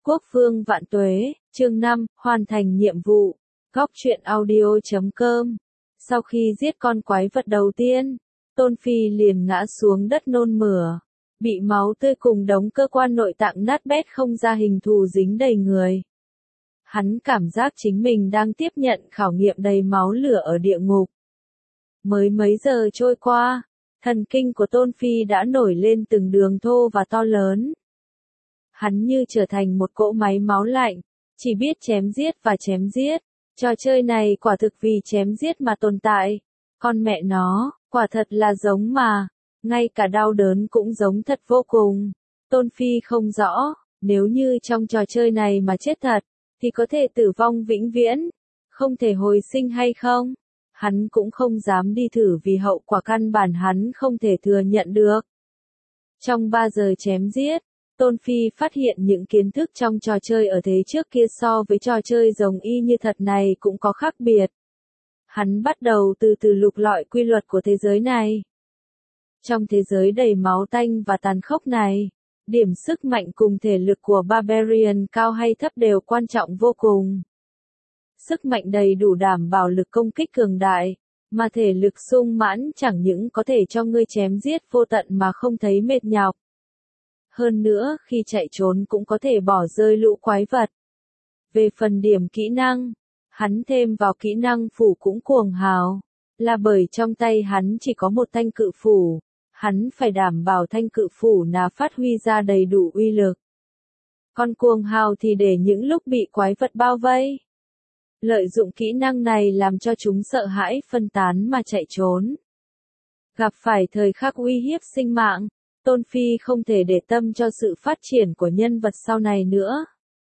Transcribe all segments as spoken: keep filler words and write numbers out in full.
Quốc vương vạn tuế, chương năm, hoàn thành nhiệm vụ. Góc truyện audio chấm com. Sau khi giết con quái vật đầu tiên, Tôn Phi liền ngã xuống đất nôn mửa, bị máu tươi cùng đống cơ quan nội tạng nát bét không ra hình thù dính đầy người. Hắn cảm giác chính mình đang tiếp nhận khảo nghiệm đầy máu lửa ở địa ngục. Mới mấy giờ trôi qua, thần kinh của Tôn Phi đã nổi lên từng đường thô và to lớn. Hắn như trở thành một cỗ máy máu lạnh, chỉ biết chém giết và chém giết. Trò chơi này quả thực vì chém giết mà tồn tại. Con mẹ nó, quả thật là giống mà. Ngay cả đau đớn cũng giống thật vô cùng. Tôn Phi không rõ, nếu như trong trò chơi này mà chết thật, thì có thể tử vong vĩnh viễn, không thể hồi sinh hay không? Hắn cũng không dám đi thử vì hậu quả căn bản hắn không thể thừa nhận được. Trong ba giờ chém giết, Tôn Phi phát hiện những kiến thức trong trò chơi ở thế trước kia so với trò chơi giống y như thật này cũng có khác biệt. Hắn bắt đầu từ từ lục lọi quy luật của thế giới này. Trong thế giới đầy máu tanh và tàn khốc này, điểm sức mạnh cùng thể lực của Barbarian cao hay thấp đều quan trọng vô cùng. Sức mạnh đầy đủ đảm bảo lực công kích cường đại, mà thể lực sung mãn chẳng những có thể cho ngươi chém giết vô tận mà không thấy mệt nhọc. Hơn nữa, khi chạy trốn cũng có thể bỏ rơi lũ quái vật. Về phần điểm kỹ năng, hắn thêm vào kỹ năng phủ cũng cuồng hào, là bởi trong tay hắn chỉ có một thanh cự phủ, hắn phải đảm bảo thanh cự phủ nào phát huy ra đầy đủ uy lực. Còn cuồng hào thì để những lúc bị quái vật bao vây. Lợi dụng kỹ năng này làm cho chúng sợ hãi phân tán mà chạy trốn. Gặp phải thời khắc uy hiếp sinh mạng, Tôn Phi không thể để tâm cho sự phát triển của nhân vật sau này nữa.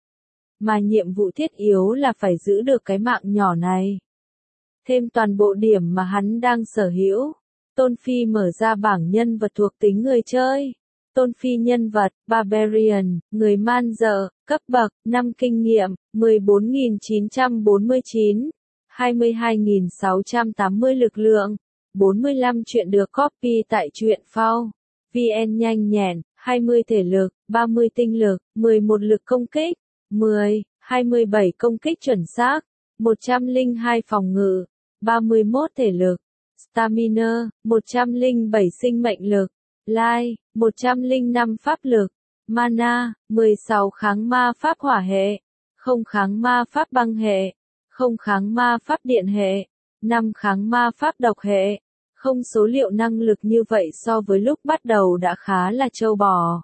Mà nhiệm vụ thiết yếu là phải giữ được cái mạng nhỏ này. Thêm toàn bộ điểm mà hắn đang sở hữu, Tôn Phi mở ra bảng nhân vật thuộc tính người chơi. Tôn Phi nhân vật, Barbarian, người man dợ, cấp bậc, năm kinh nghiệm, mười bốn nghìn chín trăm bốn mươi chín, hai mươi hai nghìn sáu trăm tám mươi lực lượng, bốn mươi lăm chuyện được copy tại truyện phao. vê en nhanh nhẹn, hai mươi thể lực, ba mươi tinh lực, mười một lực công kích, mười, hai mươi bảy công kích chuẩn xác, một trăm lẻ hai phòng ngự, ba mươi mốt thể lực, stamina, một trăm lẻ bảy sinh mệnh lực, life, một trăm lẻ năm pháp lực, mana, mười sáu kháng ma pháp hỏa hệ, không kháng ma pháp băng hệ, không kháng ma pháp điện hệ, năm kháng ma pháp độc hệ. Không số liệu năng lực như vậy so với lúc bắt đầu đã khá là trâu bò.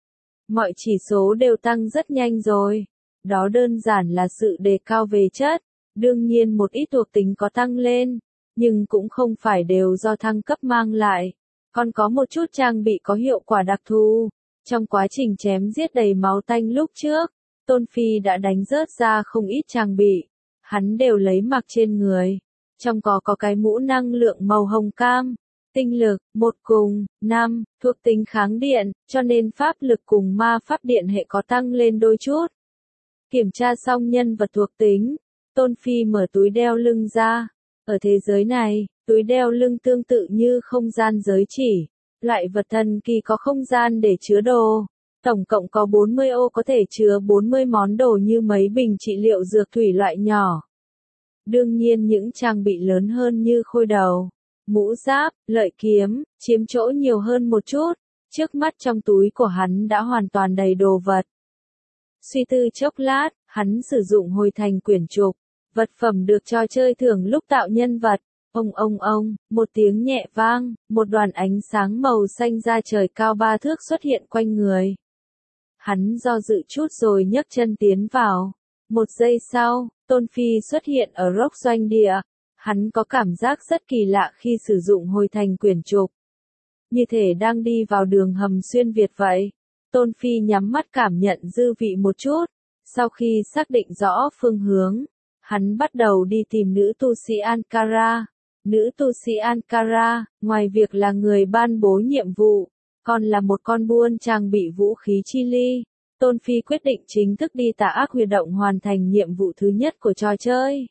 Mọi chỉ số đều tăng rất nhanh rồi. Đó đơn giản là sự đề cao về chất. Đương nhiên một ít thuộc tính có tăng lên, nhưng cũng không phải đều do thăng cấp mang lại. Còn có một chút trang bị có hiệu quả đặc thù. Trong quá trình chém giết đầy máu tanh lúc trước, Tôn Phi đã đánh rớt ra không ít trang bị. Hắn đều lấy mặc trên người. Trong có có cái mũ năng lượng màu hồng cam, tinh lực, một cùng, năm, thuộc tính kháng điện, cho nên pháp lực cùng ma pháp điện hệ có tăng lên đôi chút. Kiểm tra xong nhân vật thuộc tính, Tôn Phi mở túi đeo lưng ra. Ở thế giới này, túi đeo lưng tương tự như không gian giới chỉ. Loại vật thần kỳ có không gian để chứa đồ. Tổng cộng có bốn mươi ô có thể chứa bốn mươi món đồ như mấy bình trị liệu dược thủy loại nhỏ. Đương nhiên những trang bị lớn hơn như khôi đầu, mũ giáp, lợi kiếm, chiếm chỗ nhiều hơn một chút. Trước mắt trong túi của hắn đã hoàn toàn đầy đồ vật. Suy tư chốc lát, hắn sử dụng hồi thành quyển trục. Vật phẩm được trò chơi thưởng lúc tạo nhân vật. Ông ông ông, một tiếng nhẹ vang, một đoàn ánh sáng màu xanh ra trời cao ba thước xuất hiện quanh người. Hắn do dự chút rồi nhấc chân tiến vào. Một giây sau, Tôn Phi xuất hiện ở Rock doanh địa. Hắn có cảm giác rất kỳ lạ khi sử dụng hồi thành quyển trục. Như thể đang đi vào đường hầm xuyên Việt vậy. Tôn Phi nhắm mắt cảm nhận dư vị một chút. Sau khi xác định rõ phương hướng, hắn bắt đầu đi tìm nữ tu sĩ Ankara. Nữ tu sĩ Ankara, ngoài việc là người ban bố nhiệm vụ, còn là một con buôn trang bị vũ khí chi ly. Tôn Phi quyết định chính thức đi Tà Ác Huy động hoàn thành nhiệm vụ thứ nhất của trò chơi.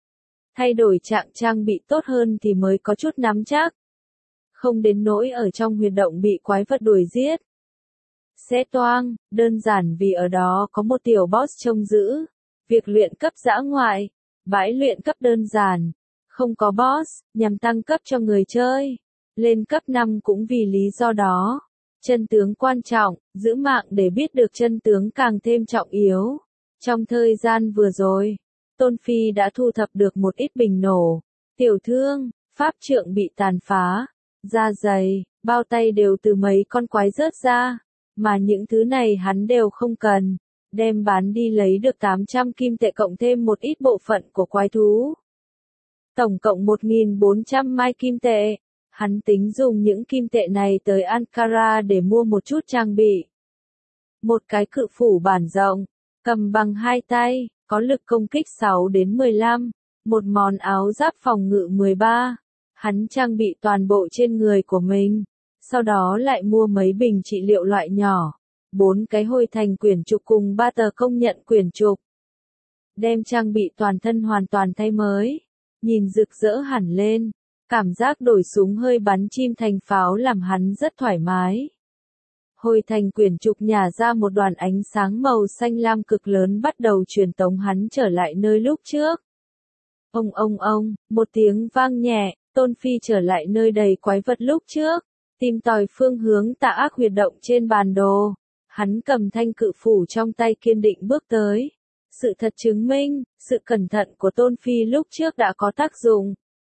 Thay đổi trạng trang bị tốt hơn thì mới có chút nắm chắc. Không đến nỗi ở trong huy động bị quái vật đuổi giết. sẽ toang, đơn giản vì ở đó có một tiểu boss trông giữ. Việc luyện cấp dã ngoại, bãi luyện cấp đơn giản, không có boss, nhằm tăng cấp cho người chơi. Lên cấp năm cũng vì lý do đó. Chân tướng quan trọng, giữ mạng để biết được chân tướng càng thêm trọng yếu. Trong thời gian vừa rồi, Tôn Phi đã thu thập được một ít bình nổ, tiểu thương, pháp trượng bị tàn phá, da dày, bao tay đều từ mấy con quái rớt ra, mà những thứ này hắn đều không cần, đem bán đi lấy được tám trăm kim tệ cộng thêm một ít bộ phận của quái thú. Tổng cộng một nghìn bốn trăm mai kim tệ. Hắn tính dùng những kim tệ này tới Ankara để mua một chút trang bị. Một cái cự phủ bản rộng, cầm bằng hai tay, có lực công kích sáu đến mười lăm, một món áo giáp phòng ngự mười ba. Hắn trang bị toàn bộ trên người của mình, sau đó lại mua mấy bình trị liệu loại nhỏ, bốn cái hồi thành quyển trục cùng ba tờ công nhận quyển trục. Đem trang bị toàn thân hoàn toàn thay mới, nhìn rực rỡ hẳn lên. Cảm giác đổi súng hơi bắn chim thành pháo làm hắn rất thoải mái. Hồi thành quyển trục nhả ra một đoàn ánh sáng màu xanh lam cực lớn bắt đầu truyền tống hắn trở lại nơi lúc trước. Ông ông ông, một tiếng vang nhẹ, Tôn Phi trở lại nơi đầy quái vật lúc trước, tìm tòi phương hướng Tà Ác huyệt động trên bản đồ. Hắn cầm thanh cự phủ trong tay kiên định bước tới. Sự thật chứng minh, sự cẩn thận của Tôn Phi lúc trước đã có tác dụng.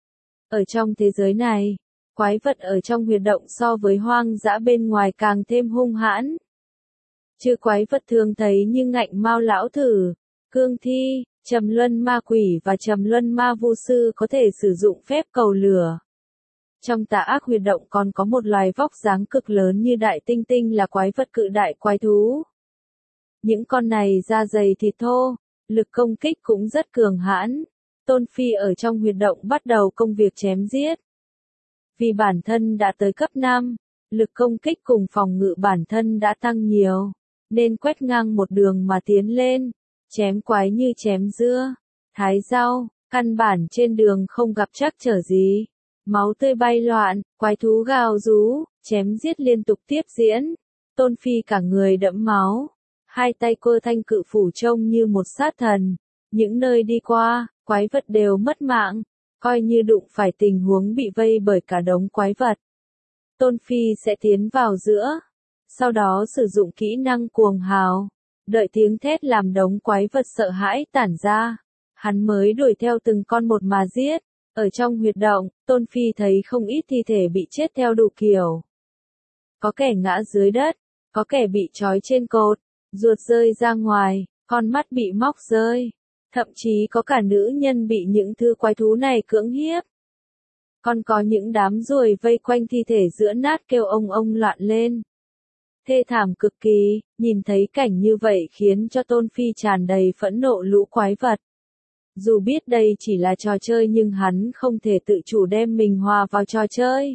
Ở trong thế giới này, quái vật ở trong huyệt động so với hoang dã bên ngoài càng thêm hung hãn. Chứ quái vật thường thấy như ngạnh mao lão thử, cương thi, trầm luân ma quỷ và trầm luân ma vu sư có thể sử dụng phép cầu lửa. Trong Tà Ác huyệt động còn có một loài vóc dáng cực lớn như đại tinh tinh là quái vật cự đại quái thú. Những con này da dày thịt thô, lực công kích cũng rất cường hãn. Tôn Phi ở trong huyệt động bắt đầu công việc chém giết. Vì bản thân đã tới cấp năm, lực công kích cùng phòng ngự bản thân đã tăng nhiều, nên quét ngang một đường mà tiến lên, chém quái như chém dưa, thái rau, căn bản trên đường không gặp trắc trở gì. Máu tươi bay loạn, quái thú gào rú, chém giết liên tục tiếp diễn. Tôn Phi cả người đẫm máu, hai tay cơ thanh cự phủ trông như một sát thần. Những nơi đi qua, quái vật đều mất mạng, coi như đụng phải tình huống bị vây bởi cả đống quái vật. Tôn Phi sẽ tiến vào giữa, sau đó sử dụng kỹ năng cuồng hào, đợi tiếng thét làm đống quái vật sợ hãi tản ra. Hắn mới đuổi theo từng con một mà giết. Ở trong huyệt động, Tôn Phi thấy không ít thi thể bị chết theo đủ kiểu. Có kẻ ngã dưới đất, có kẻ bị trói trên cột, ruột rơi ra ngoài, con mắt bị móc rơi. Thậm chí có cả nữ nhân bị những thứ quái thú này cưỡng hiếp. Còn có những đám ruồi vây quanh thi thể giữa nát kêu ông ông loạn lên. Thê thảm cực kỳ, nhìn thấy cảnh như vậy khiến cho Tôn Phi tràn đầy phẫn nộ lũ quái vật. Dù biết đây chỉ là trò chơi nhưng hắn không thể tự chủ đem mình hòa vào trò chơi.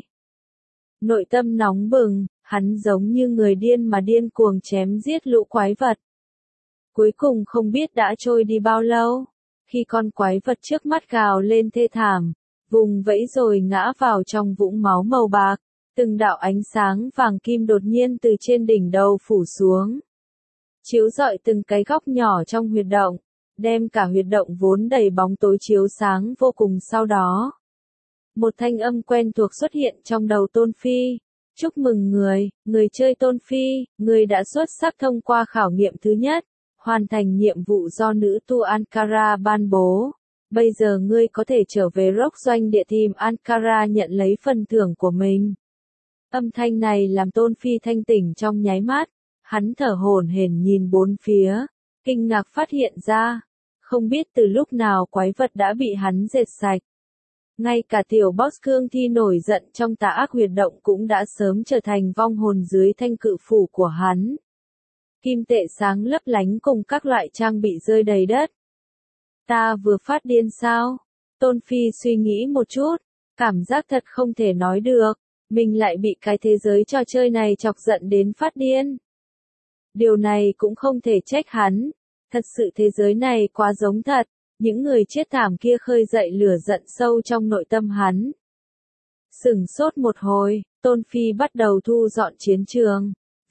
Nội tâm nóng bừng, hắn giống như người điên mà điên cuồng chém giết lũ quái vật. Cuối cùng không biết đã trôi đi bao lâu, khi con quái vật trước mắt gào lên thê thảm, vùng vẫy rồi ngã vào trong vũng máu màu bạc, từng đạo ánh sáng vàng kim đột nhiên từ trên đỉnh đầu phủ xuống, chiếu rọi từng cái góc nhỏ trong huyệt động, đem cả huyệt động vốn đầy bóng tối chiếu sáng vô cùng. Sau đó, một thanh âm quen thuộc xuất hiện trong đầu Tôn Phi. Chúc mừng người, người chơi Tôn Phi, người đã xuất sắc thông qua khảo nghiệm thứ nhất. Hoàn thành nhiệm vụ do nữ tu Ankara ban bố. Bây giờ ngươi có thể trở về Rock doanh địa tìm Ankara nhận lấy phần thưởng của mình. Âm thanh này làm Tôn Phi thanh tỉnh trong nháy mắt. Hắn thở hổn hển nhìn bốn phía, kinh ngạc phát hiện ra, không biết từ lúc nào quái vật đã bị hắn dệt sạch. Ngay cả tiểu boss cương thi nổi giận trong Tà Ác huyệt động cũng đã sớm trở thành vong hồn dưới thanh cự phủ của hắn. Kim tệ sáng lấp lánh cùng các loại trang bị rơi đầy đất. Ta vừa phát điên sao? Tôn Phi suy nghĩ một chút, cảm giác thật không thể nói được, mình lại bị cái thế giới trò chơi này chọc giận đến phát điên. Điều này cũng không thể trách hắn, thật sự thế giới này quá giống thật, những người chết thảm kia khơi dậy lửa giận sâu trong nội tâm hắn. Sửng sốt một hồi, Tôn Phi bắt đầu thu dọn chiến trường.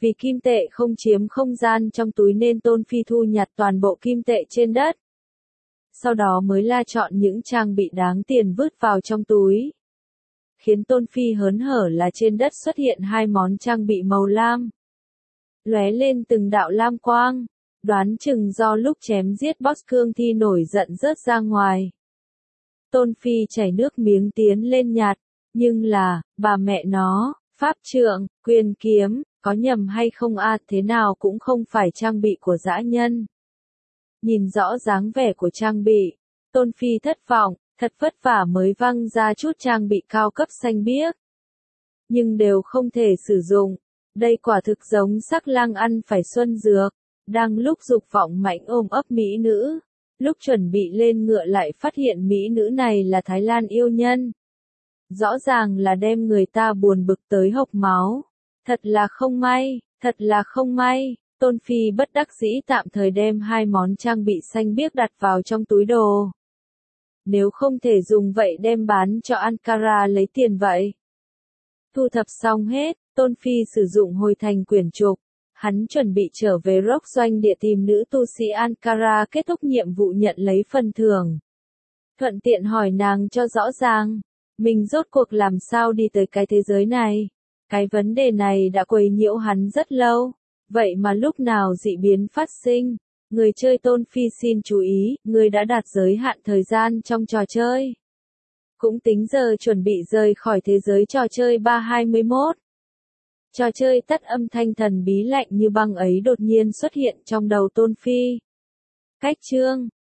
Vì kim tệ không chiếm không gian trong túi nên Tôn Phi thu nhặt toàn bộ kim tệ trên đất. Sau đó mới la chọn những trang bị đáng tiền vứt vào trong túi. Khiến Tôn Phi hớn hở là trên đất xuất hiện hai món trang bị màu lam. Lóe lên từng đạo lam quang, đoán chừng do lúc chém giết boss cương thi nổi giận rớt ra ngoài. Tôn Phi chảy nước miếng tiến lên nhặt, nhưng là, bà mẹ nó, pháp trượng, quyền kiếm, có nhầm hay không a, thế nào cũng không phải trang bị của dã nhân. Nhìn rõ dáng vẻ của trang bị, Tôn Phi thất vọng, thật vất vả mới văng ra chút trang bị cao cấp xanh biếc. Nhưng đều không thể sử dụng, đây quả thực giống sắc lang ăn phải xuân dược, đang lúc dục vọng mạnh ôm ấp mỹ nữ. Lúc chuẩn bị lên ngựa lại phát hiện mỹ nữ này là Thái Lan yêu nhân. Rõ ràng là đem người ta buồn bực tới hộc máu. Thật là không may, thật là không may. Tôn Phi bất đắc dĩ tạm thời đem hai món trang bị xanh biếc đặt vào trong túi đồ. Nếu không thể dùng vậy đem bán cho Ankara lấy tiền vậy. Thu thập xong hết, Tôn Phi sử dụng hồi thành quyển trục. Hắn chuẩn bị trở về Rock doanh địa tìm nữ tu sĩ Ankara kết thúc nhiệm vụ nhận lấy phần thưởng. Thuận tiện hỏi nàng cho rõ ràng, mình rốt cuộc làm sao đi tới cái thế giới này. Cái vấn đề này đã quấy nhiễu hắn rất lâu, vậy mà lúc nào dị biến phát sinh. Người chơi Tôn Phi xin chú ý, người đã đạt giới hạn thời gian trong trò chơi. Cũng tính giờ chuẩn bị rời khỏi thế giới trò chơi ba hai mốt. Trò chơi tắt âm thanh thần bí lạnh như băng ấy đột nhiên xuất hiện trong đầu Tôn Phi. Cách chương